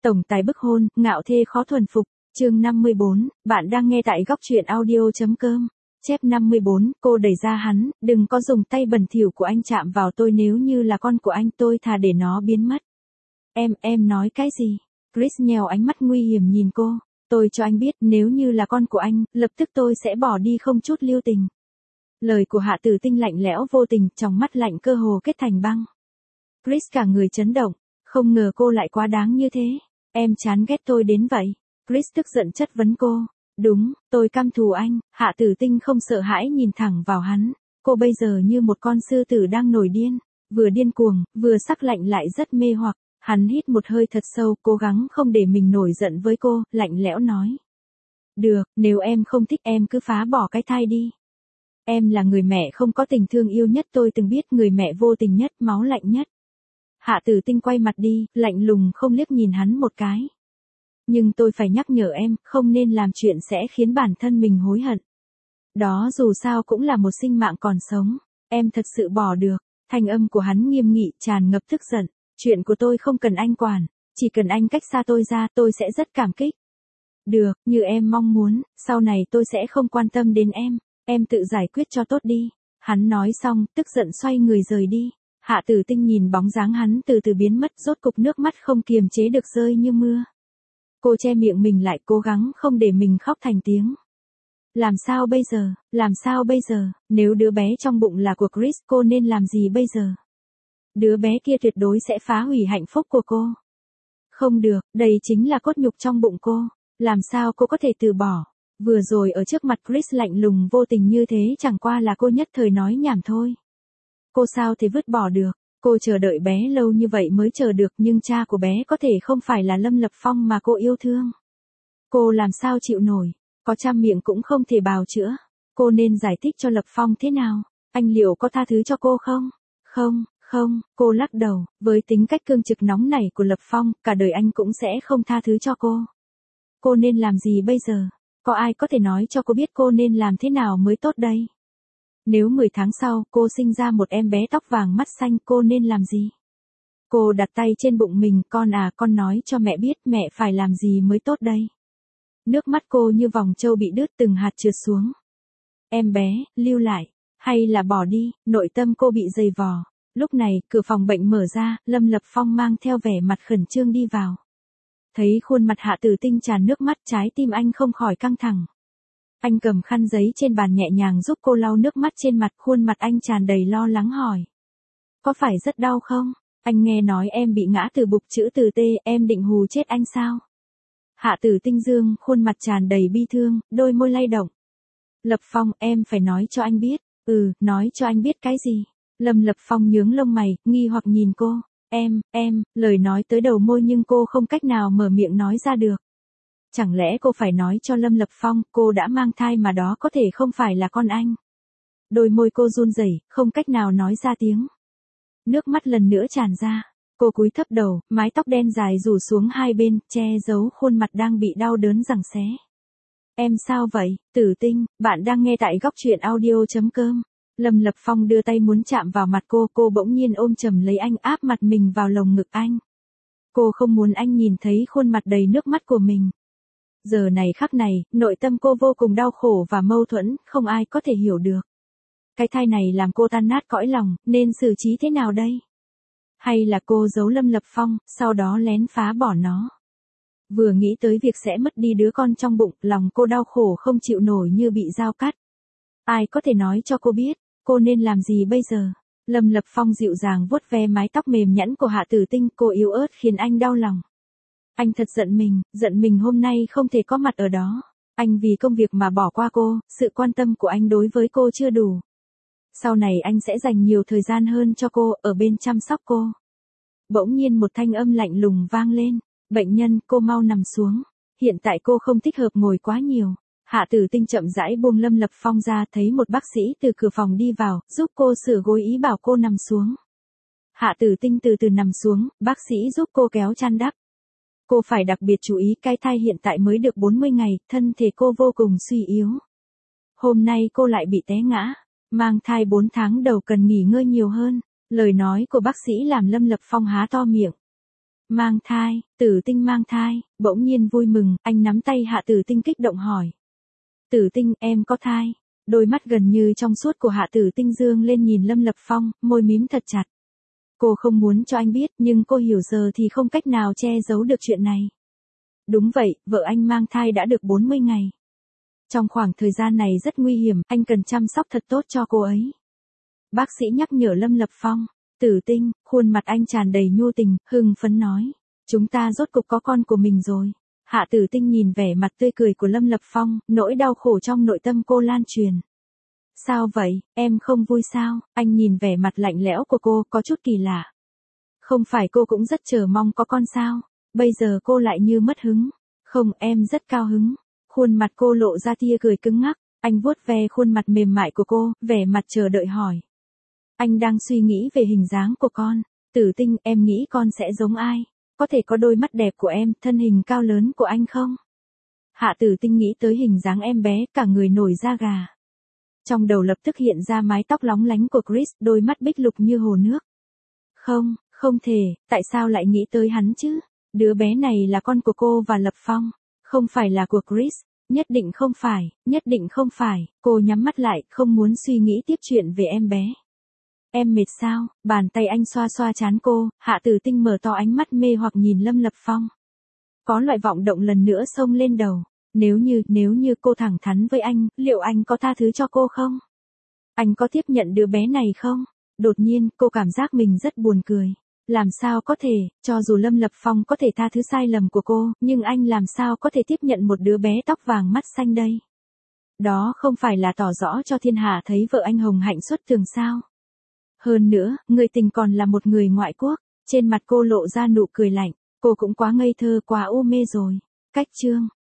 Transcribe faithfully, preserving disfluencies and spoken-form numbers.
Tổng tài bức hôn, ngạo thê khó thuần phục, chương năm mươi bốn, bạn đang nghe tại góc truyện audio.com. Chép năm mươi bốn, cô đẩy ra hắn, đừng có dùng tay bẩn thỉu của anh chạm vào tôi, nếu như là con của anh tôi thà để nó biến mất. Em, em nói cái gì? Chris nhèo ánh mắt nguy hiểm nhìn cô. Tôi cho anh biết, nếu như là con của anh, lập tức tôi sẽ bỏ đi không chút lưu tình. Lời của Hạ Tử Tinh lạnh lẽo vô tình, trong mắt lạnh cơ hồ kết thành băng. Chris cả người chấn động, không ngờ cô lại quá đáng như thế. Em chán ghét tôi đến vậy. Chris tức giận chất vấn cô. Đúng, tôi căm thù anh. Hạ Tử Tinh không sợ hãi nhìn thẳng vào hắn. Cô bây giờ như một con sư tử đang nổi điên, vừa điên cuồng, vừa sắc lạnh lại rất mê hoặc. Hắn hít một hơi thật sâu, cố gắng không để mình nổi giận với cô, lạnh lẽo nói. Được, nếu em không thích em cứ phá bỏ cái thai đi. Em là người mẹ không có tình thương yêu nhất tôi từng biết, người mẹ vô tình nhất, máu lạnh nhất. Hạ Tử Tinh quay mặt đi, lạnh lùng không liếc nhìn hắn một cái. Nhưng tôi phải nhắc nhở em, không nên làm chuyện sẽ khiến bản thân mình hối hận. Đó dù sao cũng là một sinh mạng còn sống, em thật sự bỏ được. Thanh âm của hắn nghiêm nghị, tràn ngập tức giận. Chuyện của tôi không cần anh quản, chỉ cần anh cách xa tôi ra, tôi sẽ rất cảm kích. Được, như em mong muốn, sau này tôi sẽ không quan tâm đến em, em tự giải quyết cho tốt đi. Hắn nói xong, tức giận xoay người rời đi. Hạ Tử Tinh nhìn bóng dáng hắn từ từ biến mất, rốt cục nước mắt không kiềm chế được rơi như mưa. Cô che miệng mình lại, cố gắng không để mình khóc thành tiếng. Làm sao bây giờ, làm sao bây giờ, nếu đứa bé trong bụng là của Chris, cô nên làm gì bây giờ? Đứa bé kia tuyệt đối sẽ phá hủy hạnh phúc của cô. Không được, đây chính là cốt nhục trong bụng cô. Làm sao cô có thể từ bỏ? Vừa rồi ở trước mặt Chris lạnh lùng vô tình như thế chẳng qua là cô nhất thời nói nhảm thôi. Cô sao thể vứt bỏ được? Cô chờ đợi bé lâu như vậy mới chờ được, nhưng cha của bé có thể không phải là Lâm Lập Phong mà cô yêu thương. Cô làm sao chịu nổi? Có trăm miệng cũng không thể bào chữa. Cô nên giải thích cho Lập Phong thế nào? Anh liệu có tha thứ cho cô không? Không. Không, cô lắc đầu, với tính cách cương trực nóng nảy của Lập Phong, cả đời anh cũng sẽ không tha thứ cho cô. Cô nên làm gì bây giờ? Có ai có thể nói cho cô biết cô nên làm thế nào mới tốt đây? Nếu mười tháng sau, cô sinh ra một em bé tóc vàng mắt xanh, cô nên làm gì? Cô đặt tay trên bụng mình, con à, con nói cho mẹ biết mẹ phải làm gì mới tốt đây? Nước mắt cô như vòng trâu bị đứt, từng hạt trượt xuống. Em bé, lưu lại, hay là bỏ đi? Nội tâm cô bị dày vò. Lúc này, cửa phòng bệnh mở ra, Lâm Lập Phong mang theo vẻ mặt khẩn trương đi vào. Thấy khuôn mặt Hạ Tử Tinh tràn nước mắt, trái tim anh không khỏi căng thẳng. Anh cầm khăn giấy trên bàn nhẹ nhàng giúp cô lau nước mắt trên mặt, khuôn mặt anh tràn đầy lo lắng hỏi. Có phải rất đau không? Anh nghe nói em bị ngã từ bục chữ từ T, em định hù chết anh sao? Hạ Tử Tinh dương, khuôn mặt tràn đầy bi thương, đôi môi lay động. Lập Phong, em phải nói cho anh biết. Ừ, nói cho anh biết cái gì? Lâm Lập Phong nhướng lông mày, nghi hoặc nhìn cô. Em, em, lời nói tới đầu môi nhưng cô không cách nào mở miệng nói ra được. Chẳng lẽ cô phải nói cho Lâm Lập Phong, cô đã mang thai mà đó có thể không phải là con anh? Đôi môi cô run rẩy, không cách nào nói ra tiếng. Nước mắt lần nữa tràn ra. Cô cúi thấp đầu, mái tóc đen dài rủ xuống hai bên, che giấu khuôn mặt đang bị đau đớn giằng xé. Em sao vậy? Tử Tinh, bạn đang nghe tại góc truyện audio.com. Lâm Lập Phong đưa tay muốn chạm vào mặt cô, cô bỗng nhiên ôm chầm lấy anh, áp mặt mình vào lồng ngực anh. Cô không muốn anh nhìn thấy khuôn mặt đầy nước mắt của mình. Giờ này khắc này, nội tâm cô vô cùng đau khổ và mâu thuẫn, không ai có thể hiểu được. Cái thai này làm cô tan nát cõi lòng, nên xử trí thế nào đây? Hay là cô giấu Lâm Lập Phong, sau đó lén phá bỏ nó? Vừa nghĩ tới việc sẽ mất đi đứa con trong bụng, lòng cô đau khổ không chịu nổi như bị dao cắt. Ai có thể nói cho cô biết, cô nên làm gì bây giờ? Lâm Lập Phong dịu dàng vuốt ve mái tóc mềm nhẵn của Hạ Tử Tinh, cô yếu ớt khiến anh đau lòng. Anh thật giận mình, giận mình hôm nay không thể có mặt ở đó. Anh vì công việc mà bỏ qua cô, sự quan tâm của anh đối với cô chưa đủ. Sau này anh sẽ dành nhiều thời gian hơn cho cô, ở bên chăm sóc cô. Bỗng nhiên một thanh âm lạnh lùng vang lên. Bệnh nhân, cô mau nằm xuống. Hiện tại cô không thích hợp ngồi quá nhiều. Hạ Tử Tinh chậm rãi buông Lâm Lập Phong ra, thấy một bác sĩ từ cửa phòng đi vào, giúp cô sửa gối, ý bảo cô nằm xuống. Hạ Tử Tinh từ từ nằm xuống, bác sĩ giúp cô kéo chăn đắp. Cô phải đặc biệt chú ý, cái thai hiện tại mới được bốn mươi ngày, thân thể cô vô cùng suy yếu. Hôm nay cô lại bị té ngã, mang thai bốn tháng đầu cần nghỉ ngơi nhiều hơn. Lời nói của bác sĩ làm Lâm Lập Phong há to miệng. Mang thai, Tử Tinh mang thai, bỗng nhiên vui mừng, anh nắm tay Hạ Tử Tinh kích động hỏi. Tử Tinh, em có thai. Đôi mắt gần như trong suốt của Hạ Tử Tinh dương lên nhìn Lâm Lập Phong, môi mím thật chặt. Cô không muốn cho anh biết, nhưng cô hiểu giờ thì không cách nào che giấu được chuyện này. Đúng vậy, vợ anh mang thai đã được bốn mươi ngày. Trong khoảng thời gian này rất nguy hiểm, anh cần chăm sóc thật tốt cho cô ấy. Bác sĩ nhắc nhở Lâm Lập Phong. Tử Tinh, khuôn mặt anh tràn đầy nhu tình, hưng phấn nói. Chúng ta rốt cục có con của mình rồi. Hạ Tử Tinh nhìn vẻ mặt tươi cười của Lâm Lập Phong, nỗi đau khổ trong nội tâm cô lan truyền. Sao vậy, em không vui sao? Anh nhìn vẻ mặt lạnh lẽo của cô, có chút kỳ lạ. Không phải cô cũng rất chờ mong có con sao? Bây giờ cô lại như mất hứng. Không, em rất cao hứng. Khuôn mặt cô lộ ra tia cười cứng ngắc, anh vuốt ve khuôn mặt mềm mại của cô, vẻ mặt chờ đợi hỏi. Anh đang suy nghĩ về hình dáng của con. Tử Tinh, em nghĩ con sẽ giống ai? Có thể có đôi mắt đẹp của em, thân hình cao lớn của anh không? Hạ Tử Tinh nghĩ tới hình dáng em bé, cả người nổi da gà. Trong đầu lập tức hiện ra mái tóc lóng lánh của Chris, đôi mắt bích lục như hồ nước. Không, không thể, tại sao lại nghĩ tới hắn chứ? Đứa bé này là con của cô và Lập Phong, không phải là của Chris. Nhất định không phải, nhất định không phải. Cô nhắm mắt lại, không muốn suy nghĩ tiếp chuyện về em bé. Em mệt sao? Bàn tay anh xoa xoa trán cô, Hạ Tử Tinh mở to ánh mắt mê hoặc nhìn Lâm Lập Phong. Có loại vọng động lần nữa xông lên đầu. Nếu như, nếu như cô thẳng thắn với anh, liệu anh có tha thứ cho cô không? Anh có tiếp nhận đứa bé này không? Đột nhiên, cô cảm giác mình rất buồn cười. Làm sao có thể, cho dù Lâm Lập Phong có thể tha thứ sai lầm của cô, nhưng anh làm sao có thể tiếp nhận một đứa bé tóc vàng mắt xanh đây? Đó không phải là tỏ rõ cho thiên hạ thấy vợ anh hồng hạnh xuất thường sao? Hơn nữa, người tình còn là một người ngoại quốc. Trên mặt cô lộ ra nụ cười lạnh. Cô cũng quá ngây thơ, quá u mê rồi. Cách chương.